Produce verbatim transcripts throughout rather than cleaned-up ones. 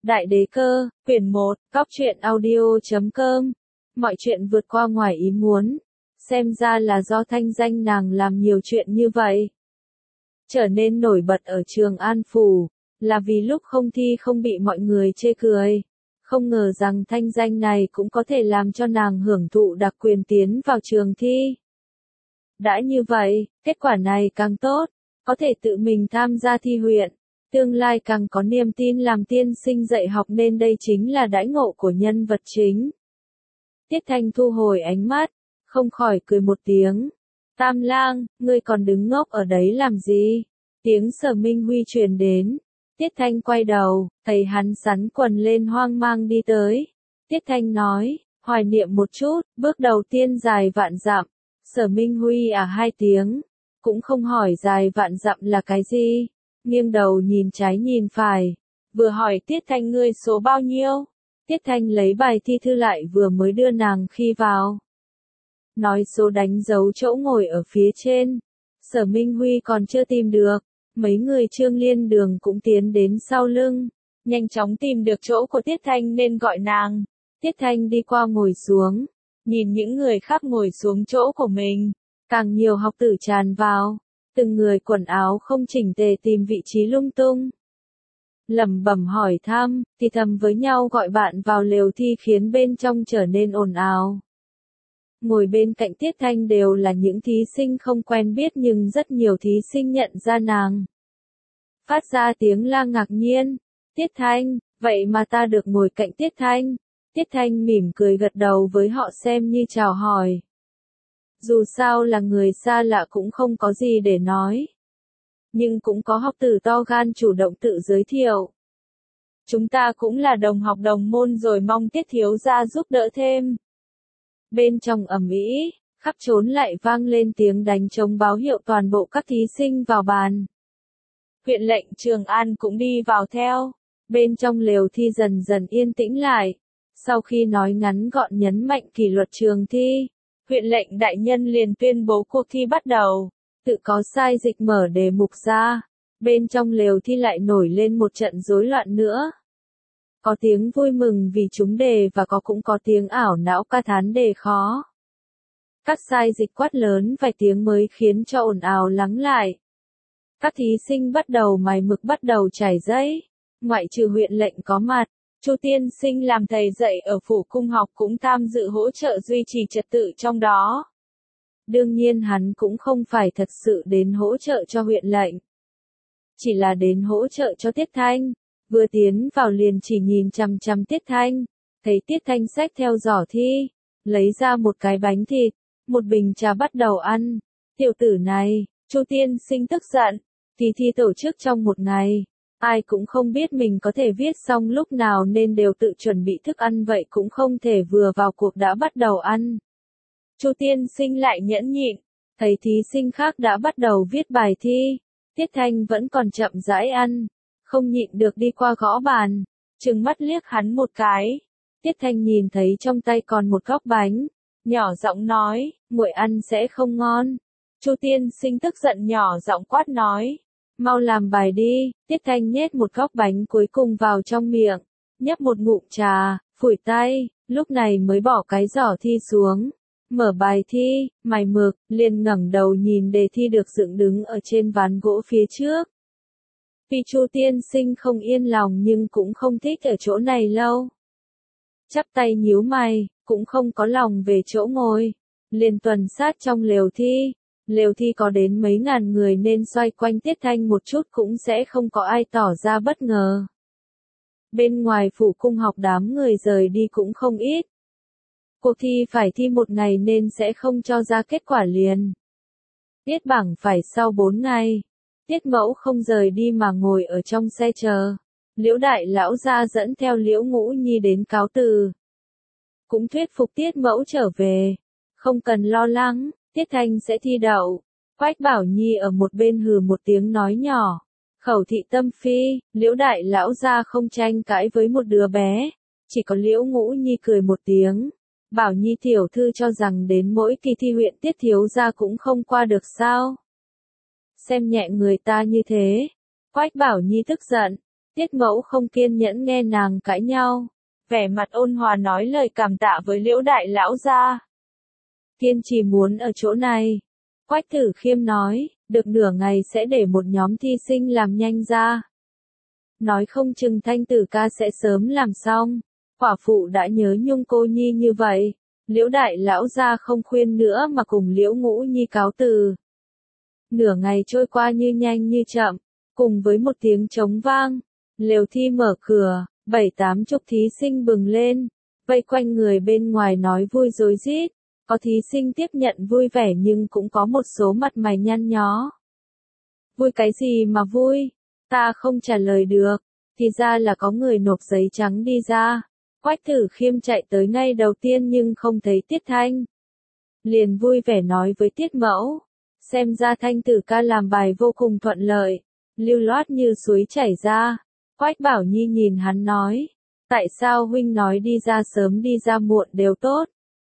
Đại đế cơ, quyển một, góc truyện audio chấm com. Mọi chuyện vượt qua ngoài ý muốn. Xem ra là do thanh danh nàng làm nhiều chuyện như vậy. Trở nên nổi bật ở Trường An Phủ, là vì lúc không thi không bị mọi người chê cười. Không ngờ rằng thanh danh này cũng có thể làm cho nàng hưởng thụ đặc quyền tiến vào trường thi. Đã như vậy, kết quả này càng tốt, có thể tự mình tham gia thi huyện. Tương lai càng có niềm tin làm tiên sinh dạy học nên đây chính là đãi ngộ của nhân vật chính. Tiết Thanh thu hồi ánh mắt, không khỏi cười một tiếng. Tam lang, ngươi còn đứng ngốc ở đấy làm gì? Tiếng Sở Minh Huy truyền đến. Tiết Thanh quay đầu, thấy hắn sắn quần lên hoang mang đi tới. Tiết Thanh nói, hoài niệm một chút, bước đầu tiên dài vạn dặm. Sở Minh Huy à hai tiếng, cũng không hỏi dài vạn dặm là cái gì. Nghiêng đầu nhìn trái nhìn phải, vừa hỏi Tiết Thanh ngươi số bao nhiêu? Tiết Thanh lấy bài thi thư lại vừa mới đưa nàng khi vào. Nói số đánh dấu chỗ ngồi ở phía trên. Sở Minh Huy còn chưa tìm được, mấy người Trương Liên Đường cũng tiến đến sau lưng, nhanh chóng tìm được chỗ của Tiết Thanh nên gọi nàng. Tiết Thanh đi qua ngồi xuống, nhìn những người khác ngồi xuống chỗ của mình, càng nhiều học tử tràn vào. Từng người quần áo không chỉnh tề tìm vị trí lung tung. Lẩm bẩm hỏi thăm, thì thầm với nhau gọi bạn vào lều thi khiến bên trong trở nên ồn ào. Ngồi bên cạnh Tiết Thanh đều là những thí sinh không quen biết nhưng rất nhiều thí sinh nhận ra nàng. Phát ra tiếng la ngạc nhiên. Tiết Thanh, vậy mà ta được ngồi cạnh Tiết Thanh. Tiết Thanh mỉm cười gật đầu với họ xem như chào hỏi. Dù sao là người xa lạ cũng không có gì để nói. Nhưng cũng có học tử to gan chủ động tự giới thiệu. Chúng ta cũng là đồng học đồng môn rồi mong Tiết thiếu gia giúp đỡ thêm. Bên trong ầm ĩ, khắp trốn lại vang lên tiếng đánh trống báo hiệu toàn bộ các thí sinh vào bàn. Huyện lệnh Trường An cũng đi vào theo. Bên trong lều thi dần dần yên tĩnh lại. Sau khi nói ngắn gọn nhấn mạnh kỷ luật trường thi, huyện lệnh đại nhân liền tuyên bố cuộc thi bắt đầu. Tự có sai dịch mở đề mục ra. Bên trong lều thi lại nổi lên một trận rối loạn nữa. Có tiếng vui mừng vì trúng đề và có cũng có tiếng ảo não ca thán đề khó. Các sai dịch quát lớn vài tiếng mới khiến cho ồn ào lắng lại. Các thí sinh bắt đầu mài mực bắt đầu trải giấy. Ngoại trừ huyện lệnh có mặt, Chu tiên sinh làm thầy dạy ở phủ cung học cũng tham dự hỗ trợ duy trì trật tự trong đó. Đương nhiên hắn cũng không phải thật sự đến hỗ trợ cho huyện lệnh. Chỉ là đến hỗ trợ cho Tiết Thanh. Vừa tiến vào liền chỉ nhìn chằm chằm Tiết Thanh. Thấy Tiết Thanh xách theo giỏ thi. Lấy ra một cái bánh thịt. Một bình trà bắt đầu ăn. Tiểu tử này, Chu tiên sinh tức giận. Thì thi tổ chức trong một ngày. Ai cũng không biết mình có thể viết xong lúc nào nên đều tự chuẩn bị thức ăn vậy cũng không thể vừa vào cuộc đã bắt đầu ăn. Chu tiên sinh lại nhẫn nhịn, thấy thí sinh khác đã bắt đầu viết bài thi, Tiết Thanh vẫn còn chậm rãi ăn, không nhịn được đi qua gõ bàn, trừng mắt liếc hắn một cái. Tiết Thanh nhìn thấy trong tay còn một góc bánh, nhỏ giọng nói, nguội ăn sẽ không ngon. Chu tiên sinh tức giận nhỏ giọng quát nói, mau làm bài đi. Tiết Thanh nhét một góc bánh cuối cùng vào trong miệng, nhấp một ngụm trà, phủi tay, lúc này mới bỏ cái giỏ thi xuống. Mở bài thi, mài mực, liền ngẩng đầu nhìn đề thi được dựng đứng ở trên ván gỗ phía trước. Vì Chu tiên sinh không yên lòng nhưng cũng không thích ở chỗ này lâu. Chắp tay nhíu mày, cũng không có lòng về chỗ ngồi. Liền tuần sát trong lều thi. Lều thi có đến mấy ngàn người nên xoay quanh Tiết Thanh một chút cũng sẽ không có ai tỏ ra bất ngờ. Bên ngoài phủ cung học đám người rời đi cũng không ít. Cuộc thi phải thi một ngày nên sẽ không cho ra kết quả liền. Tiết bảng phải sau bốn ngày. Tiết mẫu không rời đi mà ngồi ở trong xe chờ. Liễu đại lão gia dẫn theo Liễu Ngũ Nhi đến cáo từ. Cũng thuyết phục Tiết mẫu trở về. Không cần lo lắng, Tiết Thanh sẽ thi đậu. Quách Bảo Nhi ở một bên hừ một tiếng nói nhỏ. Khẩu thị tâm phi, Liễu đại lão gia không tranh cãi với một đứa bé. Chỉ có Liễu Ngũ Nhi cười một tiếng. Bảo Nhi tiểu thư cho rằng đến mỗi kỳ thi huyện Tiết thiếu gia cũng không qua được sao? Xem nhẹ người ta như thế. Quách Bảo Nhi tức giận. Tiết Mẫu không kiên nhẫn nghe nàng cãi nhau, vẻ mặt ôn hòa nói lời cảm tạ với Liễu đại lão gia. Kiên trì muốn ở chỗ này. Quách Tử Khiêm nói, được nửa ngày sẽ để một nhóm thi sinh làm nhanh ra. Nói không chừng Thanh Tử ca sẽ sớm làm xong. Quả phụ đã nhớ nhung cô nhi như vậy. Liễu đại lão gia không khuyên nữa mà cùng Liễu Ngũ Nhi cáo từ. Nửa ngày trôi qua như nhanh như chậm, cùng với một tiếng trống vang, lều thi mở cửa, bảy tám chục thí sinh bừng lên, vây quanh người bên ngoài nói vui rối rít. Có thí sinh tiếp nhận vui vẻ nhưng cũng có một số mặt mày nhăn nhó. Vui cái gì mà vui? Ta không trả lời được. Thì ra là có người nộp giấy trắng đi ra. Quách Tử Khiêm chạy tới ngay đầu tiên nhưng không thấy Tiết Thanh. Liền vui vẻ nói với Tiết Mẫu. Xem ra Thanh Tử ca làm bài vô cùng thuận lợi. Lưu loát như suối chảy ra. Quách Bảo Nhi nhìn hắn nói. Tại sao huynh nói đi ra sớm đi ra muộn đều tốt?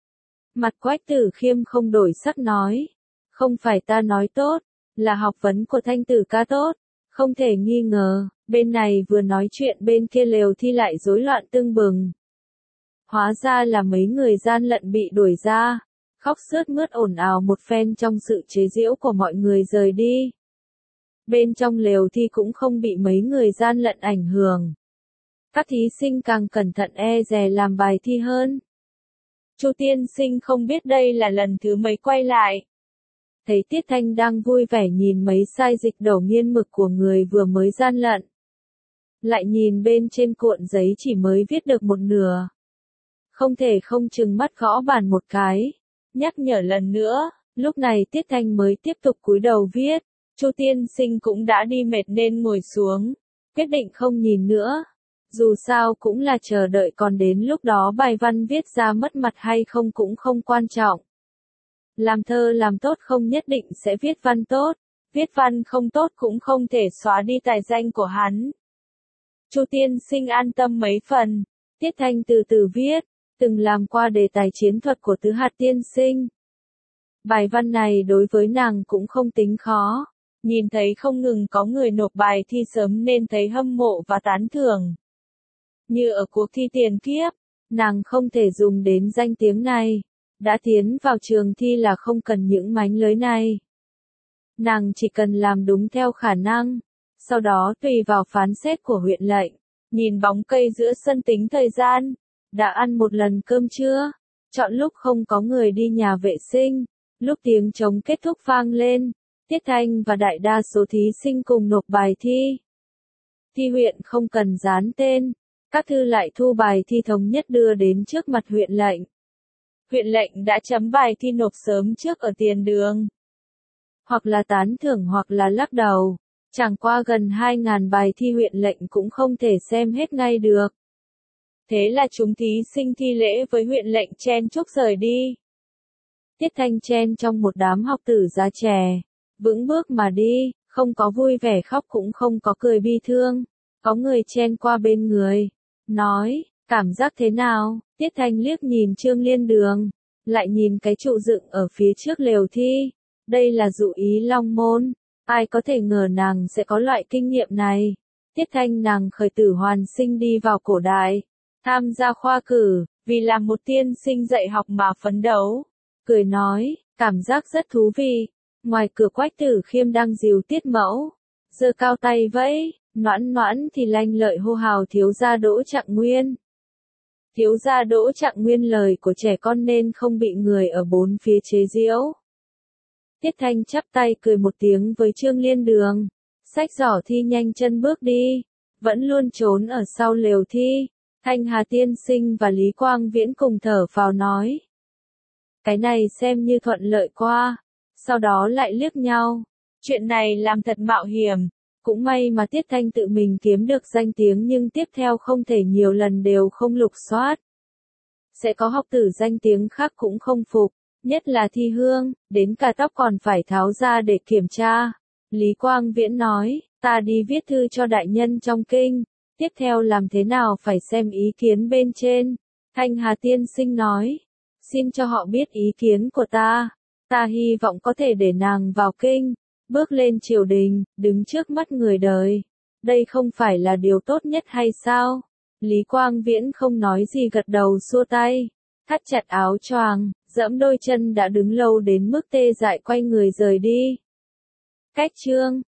Mặt Quách Tử Khiêm không đổi sắc nói. Không phải ta nói tốt, là học vấn của Thanh Tử ca tốt. Không thể nghi ngờ, bên này vừa nói chuyện bên kia lều thi lại rối loạn tưng bừng. Hóa ra là mấy người gian lận bị đuổi ra. Khóc sướt mướt ồn ào một phen trong sự chế giễu của mọi người rời đi. Bên trong lều thi cũng không bị mấy người gian lận ảnh hưởng. Các thí sinh càng cẩn thận e dè làm bài thi hơn. Chu tiên sinh không biết đây là lần thứ mấy quay lại. Thấy Tiết Thanh đang vui vẻ nhìn mấy sai dịch đầu nghiên mực của người vừa mới gian lận. Lại nhìn bên trên cuộn giấy chỉ mới viết được một nửa. Không thể không chừng mắt gõ bàn một cái. Nhắc nhở lần nữa, lúc này Tiết Thanh mới tiếp tục cúi đầu viết. Chu tiên sinh cũng đã đi mệt nên ngồi xuống. Quyết định không nhìn nữa. Dù sao cũng là chờ đợi còn đến lúc đó bài văn viết ra mất mặt hay không cũng không quan trọng. Làm thơ làm tốt không nhất định sẽ viết văn tốt, viết văn không tốt cũng không thể xóa đi tài danh của hắn. Chu tiên sinh an tâm mấy phần, Tiết Thanh từ từ viết, từng làm qua đề tài chiến thuật của Tứ Hạt tiên sinh. Bài văn này đối với nàng cũng không tính khó, nhìn thấy không ngừng có người nộp bài thi sớm nên thấy hâm mộ và tán thưởng. Như ở cuộc thi tiền kiếp, nàng không thể dùng đến danh tiếng này. Đã tiến vào trường thi là không cần những mánh lới này. Nàng chỉ cần làm đúng theo khả năng. Sau đó tùy vào phán xét của huyện lệnh. Nhìn bóng cây giữa sân tính thời gian. Đã ăn một lần cơm trưa. Chọn lúc không có người đi nhà vệ sinh. Lúc tiếng trống kết thúc vang lên. Tiết Thanh và đại đa số thí sinh cùng nộp bài thi. Thi huyện không cần dán tên. Các thư lại thu bài thi thống nhất đưa đến trước mặt huyện lệnh. Huyện lệnh đã chấm bài thi nộp sớm trước ở tiền đường. Hoặc là tán thưởng hoặc là lắc đầu. Chẳng qua gần hai nghìn bài thi huyện lệnh cũng không thể xem hết ngay được. Thế là chúng thí sinh thi lễ với huyện lệnh chen chúc rời đi. Tiết Thanh chen trong một đám học tử già trẻ. Vững bước mà đi, không có vui vẻ khóc cũng không có cười bi thương. Có người chen qua bên người. Nói, cảm giác thế nào? Tiết Thanh liếc nhìn Trương Liên Đường, lại nhìn cái trụ dựng ở phía trước lều thi. Đây là dụ ý Long Môn, ai có thể ngờ nàng sẽ có loại kinh nghiệm này. Tiết Thanh nàng khởi tử hoàn sinh đi vào cổ đại, tham gia khoa cử, vì làm một tiên sinh dạy học mà phấn đấu. Cười nói, cảm giác rất thú vị. Ngoài cửa Quách Tử Khiêm đang dìu Tiết Mẫu, giơ cao tay vẫy, noãn noãn thì lanh lợi hô hào thiếu gia Đỗ Trạng Nguyên. Thiếu gia Đỗ Trạng Nguyên lời của trẻ con nên không bị người ở bốn phía chế giễu. Tiết Thanh chắp tay cười một tiếng với Trương Liên Đường, xách giỏ thi nhanh chân bước đi, vẫn luôn trốn ở sau lều thi. Thanh Hà tiên sinh và Lý Quang Viễn cùng thở phào nói. Cái này xem như thuận lợi qua, sau đó lại liếc nhau. Chuyện này làm thật mạo hiểm. Cũng may mà Tiết Thanh tự mình kiếm được danh tiếng nhưng tiếp theo không thể nhiều lần đều không lục soát. Sẽ có học tử danh tiếng khác cũng không phục, nhất là Thi Hương, đến cả tóc còn phải tháo ra để kiểm tra. Lý Quang Viễn nói, ta đi viết thư cho đại nhân trong kinh, tiếp theo làm thế nào phải xem ý kiến bên trên. Thanh Hà tiên sinh nói, xin cho họ biết ý kiến của ta, ta hy vọng có thể để nàng vào kinh. Bước lên triều đình, đứng trước mắt người đời. đây không phải là điều tốt nhất hay sao? Lý Quang Viễn không nói gì gật đầu xua tay, thắt chặt áo choàng, giẫm đôi chân đã đứng lâu đến mức tê dại quay người rời đi. Cách chương